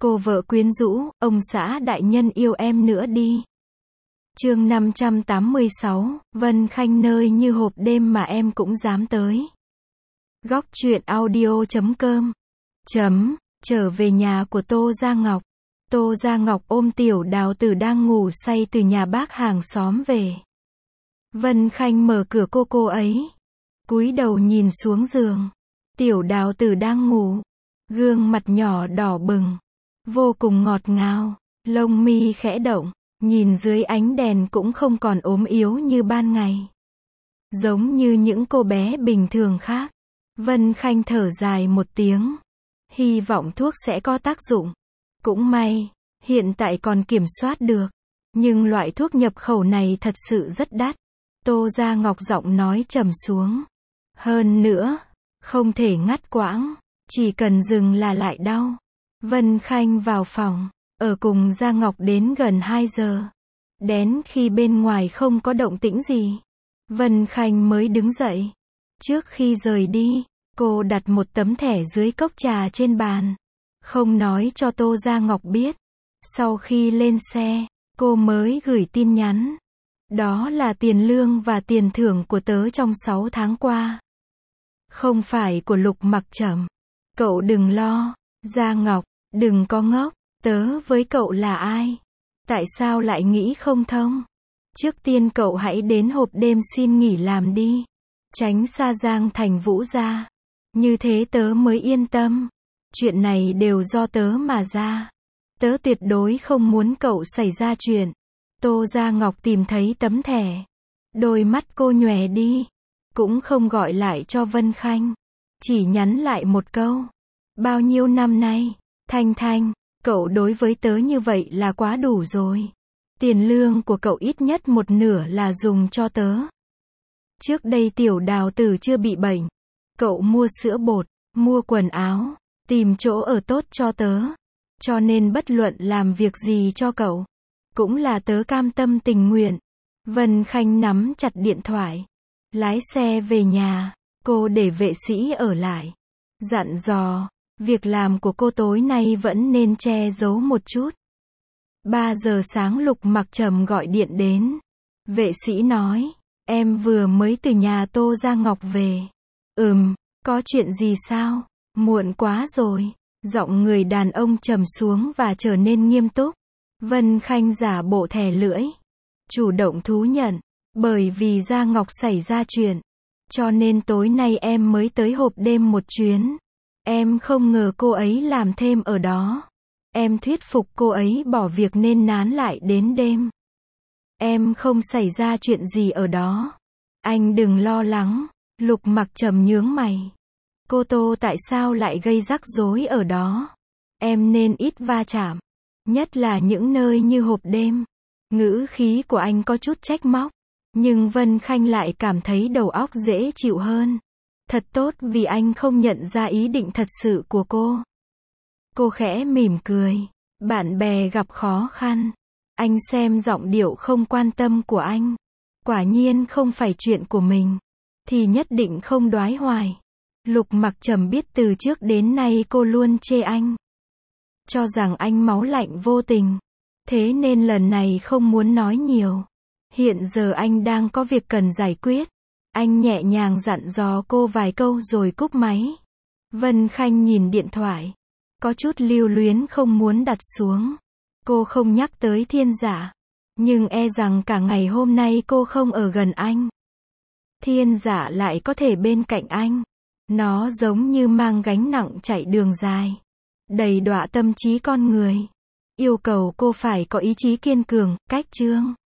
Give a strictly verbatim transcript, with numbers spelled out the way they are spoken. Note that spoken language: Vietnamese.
Cô vợ quyến rũ, ông xã đại nhân yêu em nữa đi. Chương năm trăm tám mươi sáu, Vân Khanh nơi như hộp đêm mà em cũng dám tới. Góc truyện audio chấm com chấm, trở về nhà của Tô Gia Ngọc. Tô Gia Ngọc ôm Tiểu Đào Tử đang ngủ say từ nhà bác hàng xóm về. Vân Khanh mở cửa cô cô ấy. Cúi đầu nhìn xuống giường. Tiểu Đào Tử đang ngủ. Gương mặt nhỏ đỏ bừng. Vô cùng ngọt ngào. Lông mi khẽ động. Nhìn dưới ánh đèn cũng không còn ốm yếu như ban ngày. Giống như những cô bé bình thường khác. Vân Khanh thở dài một tiếng. Hy vọng thuốc sẽ có tác dụng. Cũng may, hiện tại còn kiểm soát được. Nhưng loại thuốc nhập khẩu này thật sự rất đắt. Tô Gia Ngọc giọng nói trầm xuống. Hơn nữa, không thể ngắt quãng. Chỉ cần dừng là lại đau. Vân Khanh vào phòng. Ở cùng Gia Ngọc đến gần hai giờ. Đến khi bên ngoài không có động tĩnh gì. Vân Khanh mới đứng dậy. Trước khi rời đi, cô đặt một tấm thẻ dưới cốc trà trên bàn. Không nói cho Tô Gia Ngọc biết. Sau khi lên xe, cô mới gửi tin nhắn. Đó là tiền lương và tiền thưởng của tớ trong sáu tháng qua. Không phải của Lục Mặc Trầm. Cậu đừng lo, Gia Ngọc, đừng có ngốc. Tớ với cậu là ai? Tại sao lại nghĩ không thông? Trước tiên cậu hãy đến hộp đêm xin nghỉ làm đi. Tránh xa Giang Thành Vũ ra. Như thế tớ mới yên tâm. Chuyện này đều do tớ mà ra. Tớ tuyệt đối không muốn cậu xảy ra chuyện. Tô Gia Ngọc tìm thấy tấm thẻ. Đôi mắt cô nhòe đi. Cũng không gọi lại cho Vân Khanh. Chỉ nhắn lại một câu. Bao nhiêu năm nay, Thanh Thanh, cậu đối với tớ như vậy là quá đủ rồi. Tiền lương của cậu ít nhất một nửa là dùng cho tớ. Trước đây Tiểu Đào Tử chưa bị bệnh. Cậu mua sữa bột, mua quần áo, tìm chỗ ở tốt cho tớ. Cho nên bất luận làm việc gì cho cậu, cũng là tớ cam tâm tình nguyện. Vân Khanh nắm chặt điện thoại. Lái xe về nhà, cô để vệ sĩ ở lại. Dặn dò, việc làm của cô tối nay vẫn nên che giấu một chút. ba giờ sáng Lục Mặc Trầm gọi điện đến. Vệ sĩ nói, em vừa mới từ nhà Tô Gia Ngọc về. Ừm, có chuyện gì sao? Muộn quá rồi. Giọng người đàn ông trầm xuống và trở nên nghiêm túc. Vân Khanh giả bộ thè lưỡi. Chủ động thú nhận. Bởi vì Gia Ngọc xảy ra chuyện. Cho nên tối nay em mới tới hộp đêm một chuyến. Em không ngờ cô ấy làm thêm ở đó. Em thuyết phục cô ấy bỏ việc nên nán lại đến đêm. Em không xảy ra chuyện gì ở đó. Anh đừng lo lắng. Lục Mặc Trầm nhướng mày. Cô Tô tại sao lại gây rắc rối ở đó? Em nên ít va chạm. Nhất là những nơi như hộp đêm. Ngữ khí của anh có chút trách móc. Nhưng Vân Khanh lại cảm thấy đầu óc dễ chịu hơn. Thật tốt vì anh không nhận ra ý định thật sự của cô. Cô khẽ mỉm cười. Bạn bè gặp khó khăn. Anh xem giọng điệu không quan tâm của anh. Quả nhiên không phải chuyện của mình. Thì nhất định không đoái hoài. Lục Mặc Trầm biết từ trước đến nay cô luôn chê anh. Cho rằng anh máu lạnh vô tình. Thế nên lần này không muốn nói nhiều. Hiện giờ anh đang có việc cần giải quyết. Anh nhẹ nhàng dặn dò cô vài câu rồi cúp máy. Vân Khanh nhìn điện thoại. Có chút lưu luyến không muốn đặt xuống. Cô không nhắc tới Thiên Giả. Nhưng e rằng cả ngày hôm nay cô không ở gần anh. Thiên Giả lại có thể bên cạnh anh. Nó giống như mang gánh nặng chạy đường dài. Đầy đọa tâm trí con người. Yêu cầu cô phải có ý chí kiên cường, cách chương.